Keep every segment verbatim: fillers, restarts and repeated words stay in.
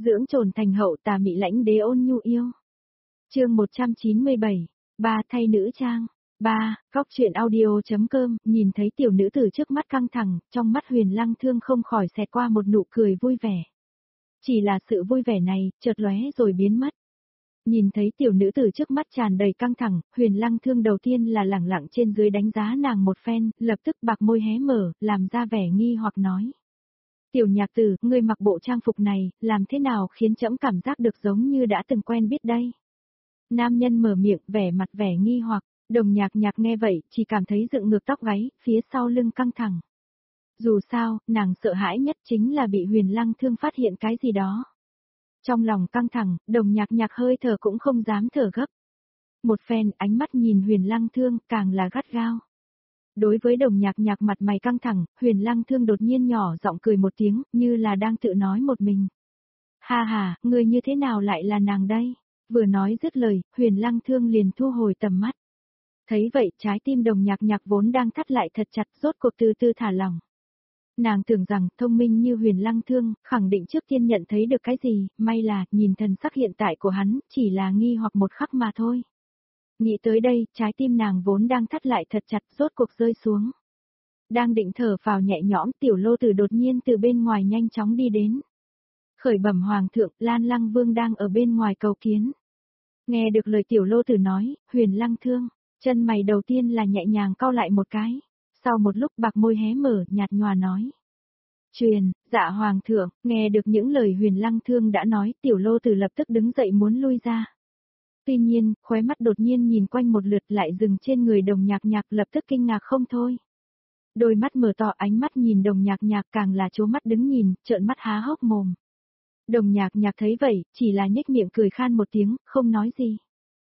dưỡng trồn thành hậu tà mị lãnh đế ôn nhu yêu. Chương một trăm chín mươi bảy, ba thay nữ trang. ba, góc truyện audio.com, nhìn thấy tiểu nữ tử trước mắt căng thẳng, trong mắt Huyền Lăng Thương không khỏi xẹt qua một nụ cười vui vẻ. Chỉ là sự vui vẻ này, chợt lóe rồi biến mất. Nhìn thấy tiểu nữ tử trước mắt tràn đầy căng thẳng, Huyền Lăng Thương đầu tiên là lẳng lặng trên dưới đánh giá nàng một phen, lập tức bạc môi hé mở, làm ra vẻ nghi hoặc nói. Tiểu nhạc tử, ngươi mặc bộ trang phục này, làm thế nào khiến trẫm cảm giác được giống như đã từng quen biết đây? Nam nhân mở miệng, vẻ mặt vẻ nghi hoặc, Đồng Nhạc Nhạc nghe vậy, chỉ cảm thấy dựng ngược tóc gáy, phía sau lưng căng thẳng. Dù sao, nàng sợ hãi nhất chính là bị Huyền Lăng Thương phát hiện cái gì đó. Trong lòng căng thẳng, Đồng Nhạc Nhạc hơi thở cũng không dám thở gấp. Một phen, ánh mắt nhìn Huyền Lăng Thương, càng là gắt gao. Đối với Đồng Nhạc Nhạc mặt mày căng thẳng, Huyền Lăng Thương đột nhiên nhỏ giọng cười một tiếng, như là đang tự nói một mình. Ha ha, ngươi như thế nào lại là nàng đây? Vừa nói dứt lời, Huyền Lăng Thương liền thu hồi tầm mắt. Thấy vậy, trái tim Đồng Nhạc Nhạc vốn đang thắt lại thật chặt, rốt cuộc từ từ thả lỏng. Nàng tưởng rằng, thông minh như Huyền Lăng Thương, khẳng định trước tiên nhận thấy được cái gì, may là, nhìn thần sắc hiện tại của hắn, chỉ là nghi hoặc một khắc mà thôi. Nghĩ tới đây, trái tim nàng vốn đang thắt lại thật chặt, rốt cuộc rơi xuống. Đang định thở phào nhẹ nhõm, tiểu lô tử đột nhiên từ bên ngoài nhanh chóng đi đến. Khởi bẩm hoàng thượng, Lan Lăng Vương đang ở bên ngoài cầu kiến. Nghe được lời tiểu lô tử nói, Huyền Lăng Thương, chân mày đầu tiên là nhẹ nhàng cau lại một cái. Sau một lúc bạc môi hé mở, nhạt nhòa nói. Truyền, dạ hoàng thượng, nghe được những lời Huyền Lăng Thương đã nói, tiểu lô tử lập tức đứng dậy muốn lui ra. Tuy nhiên, khóe mắt đột nhiên nhìn quanh một lượt lại dừng trên người Đồng Nhạc Nhạc, lập tức kinh ngạc không thôi. Đôi mắt mở to, ánh mắt nhìn Đồng Nhạc Nhạc càng là trố mắt đứng nhìn, trợn mắt há hốc mồm. Đồng Nhạc Nhạc thấy vậy, chỉ là nhếch miệng cười khan một tiếng, không nói gì.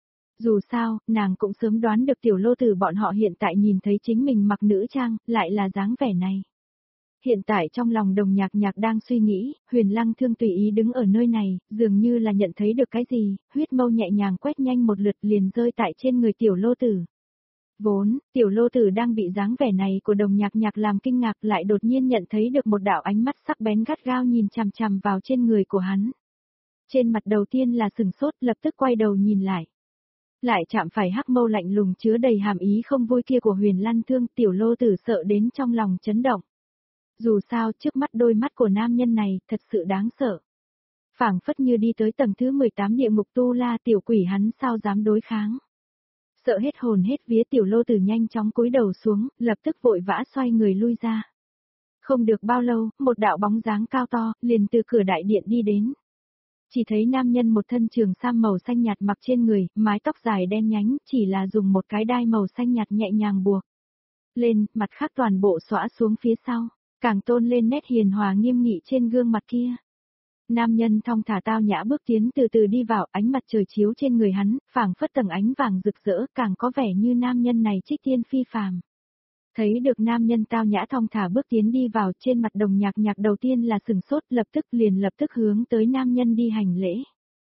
Dù sao, nàng cũng sớm đoán được tiểu lô tử bọn họ hiện tại nhìn thấy chính mình mặc nữ trang, lại là dáng vẻ này. Hiện tại trong lòng Đồng Nhạc Nhạc đang suy nghĩ, Huyền Lăng Thương tùy ý đứng ở nơi này, dường như là nhận thấy được cái gì, huyết mâu nhẹ nhàng quét nhanh một lượt liền rơi tại trên người tiểu lô tử. Vốn, tiểu lô tử đang bị dáng vẻ này của Đồng Nhạc Nhạc làm kinh ngạc, lại đột nhiên nhận thấy được một đạo ánh mắt sắc bén gắt gao nhìn chằm chằm vào trên người của hắn. Trên mặt đầu tiên là sừng sốt, lập tức quay đầu nhìn lại. Lại chạm phải hắc mâu lạnh lùng chứa đầy hàm ý không vui kia của Huyền Lăng Thương, tiểu lô tử sợ đến trong lòng chấn động. Dù sao, trước mắt đôi mắt của nam nhân này, thật sự đáng sợ. Phảng phất như đi tới tầng thứ mười tám địa ngục tu la, tiểu quỷ hắn sao dám đối kháng. Sợ hết hồn hết vía, tiểu lô tử nhanh chóng cúi đầu xuống, lập tức vội vã xoay người lui ra. Không được bao lâu, một đạo bóng dáng cao to, liền từ cửa đại điện đi đến. Chỉ thấy nam nhân một thân trường sam màu xanh nhạt mặc trên người, mái tóc dài đen nhánh, chỉ là dùng một cái đai màu xanh nhạt nhẹ nhàng buộc lên, mặt khác toàn bộ xõa xuống phía sau, càng tôn lên nét hiền hòa nghiêm nghị trên gương mặt kia. Nam nhân thong thả tao nhã bước tiến từ từ đi vào, ánh mặt trời chiếu trên người hắn, phảng phất tầng ánh vàng rực rỡ, càng có vẻ như nam nhân này trích tiên phi phàm. Thấy được nam nhân tao nhã thong thả bước tiến đi vào, trên mặt Đồng Nhạc Nhạc đầu tiên là sừng sốt, lập tức liền lập tức hướng tới nam nhân đi hành lễ.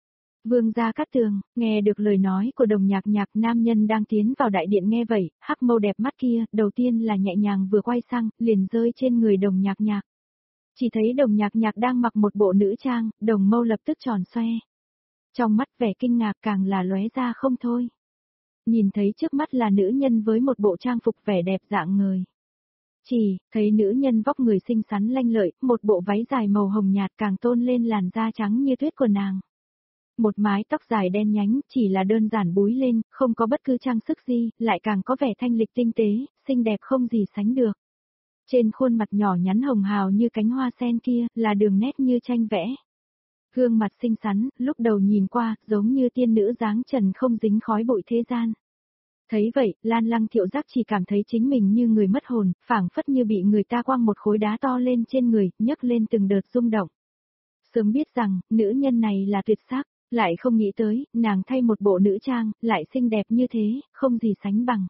Vương gia Cát Tường, nghe được lời nói của Đồng Nhạc Nhạc, nam nhân đang tiến vào đại điện nghe vậy, hắc mâu đẹp mắt kia, đầu tiên là nhẹ nhàng vừa quay sang, liền rơi trên người Đồng Nhạc Nhạc. Chỉ thấy Đồng Nhạc Nhạc đang mặc một bộ nữ trang, đồng mâu lập tức tròn xoe. Trong mắt vẻ kinh ngạc càng là lóe ra không thôi. Nhìn thấy trước mắt là nữ nhân với một bộ trang phục vẻ đẹp dạng người. Chỉ, thấy nữ nhân vóc người xinh xắn lanh lợi, một bộ váy dài màu hồng nhạt càng tôn lên làn da trắng như tuyết của nàng. Một mái tóc dài đen nhánh, chỉ là đơn giản búi lên, không có bất cứ trang sức gì, lại càng có vẻ thanh lịch tinh tế, xinh đẹp không gì sánh được. Trên khuôn mặt nhỏ nhắn hồng hào như cánh hoa sen kia, là đường nét như tranh vẽ. Gương mặt xinh xắn, lúc đầu nhìn qua, giống như tiên nữ dáng trần không dính khói bụi thế gian. Thấy vậy, Lan Lăng Thiệu Giác chỉ cảm thấy chính mình như người mất hồn, phảng phất như bị người ta quăng một khối đá to lên trên người, nhấc lên từng đợt rung động. Sớm biết rằng, nữ nhân này là tuyệt sắc, lại không nghĩ tới, nàng thay một bộ nữ trang, lại xinh đẹp như thế, không gì sánh bằng.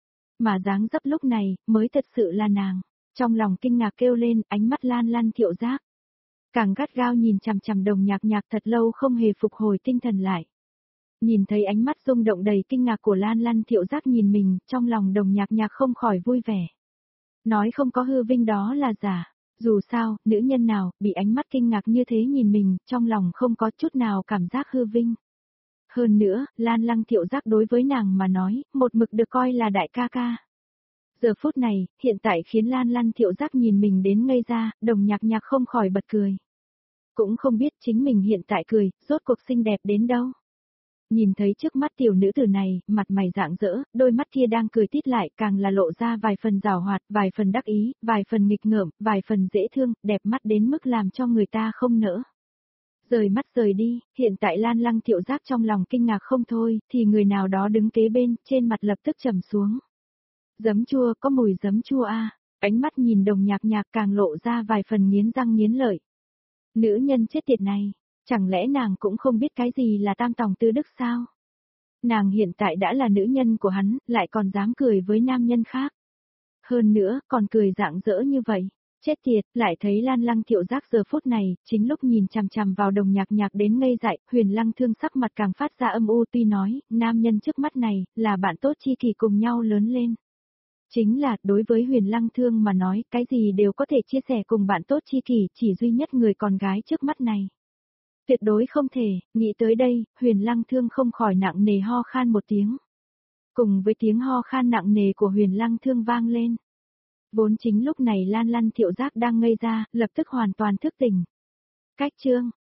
Mà dáng dấp lúc này, mới thật sự là nàng. Trong lòng kinh ngạc kêu lên, ánh mắt Lan Lăng Thiệu Giác càng gắt gao nhìn chằm chằm Đồng Nhạc Nhạc, thật lâu không hề phục hồi tinh thần lại. Nhìn thấy ánh mắt rung động đầy kinh ngạc của Lan Lăng Thiệu Giác nhìn mình, trong lòng Đồng Nhạc Nhạc không khỏi vui vẻ. Nói không có hư vinh đó là giả. Dù sao, nữ nhân nào, bị ánh mắt kinh ngạc như thế nhìn mình, trong lòng không có chút nào cảm giác hư vinh. Hơn nữa, Lan Lăng Thiệu Giác đối với nàng mà nói, một mực được coi là đại ca ca. Giờ phút này, hiện tại khiến Lan Lăng Thiệu Giác nhìn mình đến ngây ra, Đồng Nhạc Nhạc không khỏi bật cười. Cũng không biết chính mình hiện tại cười, rốt cuộc xinh đẹp đến đâu. Nhìn thấy trước mắt tiểu nữ tử này, mặt mày rạng rỡ, đôi mắt kia đang cười tít lại, càng là lộ ra vài phần giảo hoạt, vài phần đắc ý, vài phần nghịch ngợm, vài phần dễ thương, đẹp mắt đến mức làm cho người ta không nỡ. Rời mắt rời đi, hiện tại Lan Lăng Thiệu Giác trong lòng kinh ngạc không thôi, thì người nào đó đứng kế bên, trên mặt lập tức trầm xuống. Giấm chua, có mùi giấm chua a. Ánh mắt nhìn Đồng Nhạc Nhạc càng lộ ra vài phần nghiến răng nghiến lợi. Nữ nhân chết tiệt này, chẳng lẽ nàng cũng không biết cái gì là tam tòng tư đức sao? Nàng hiện tại đã là nữ nhân của hắn, lại còn dám cười với nam nhân khác. Hơn nữa, còn cười rạng rỡ như vậy. Chết tiệt, lại thấy Lan Lăng Thiệu Giác giờ phút này, chính lúc nhìn chằm chằm vào Đồng Nhạc Nhạc đến ngây dại, Huyền Lăng Thương sắc mặt càng phát ra âm u, tuy nói, nam nhân trước mắt này, là bạn tốt chi kỷ cùng nhau lớn lên. Chính là, đối với Huyền Lăng Thương mà nói, cái gì đều có thể chia sẻ cùng bạn tốt chi kỷ, chỉ duy nhất người con gái trước mắt này. Tuyệt đối không thể, nghĩ tới đây, Huyền Lăng Thương không khỏi nặng nề ho khan một tiếng. Cùng với tiếng ho khan nặng nề của Huyền Lăng Thương vang lên. Vốn chính lúc này Lan Lăng Thiệu Giác đang ngây ra, lập tức hoàn toàn thức tỉnh. Cách chương,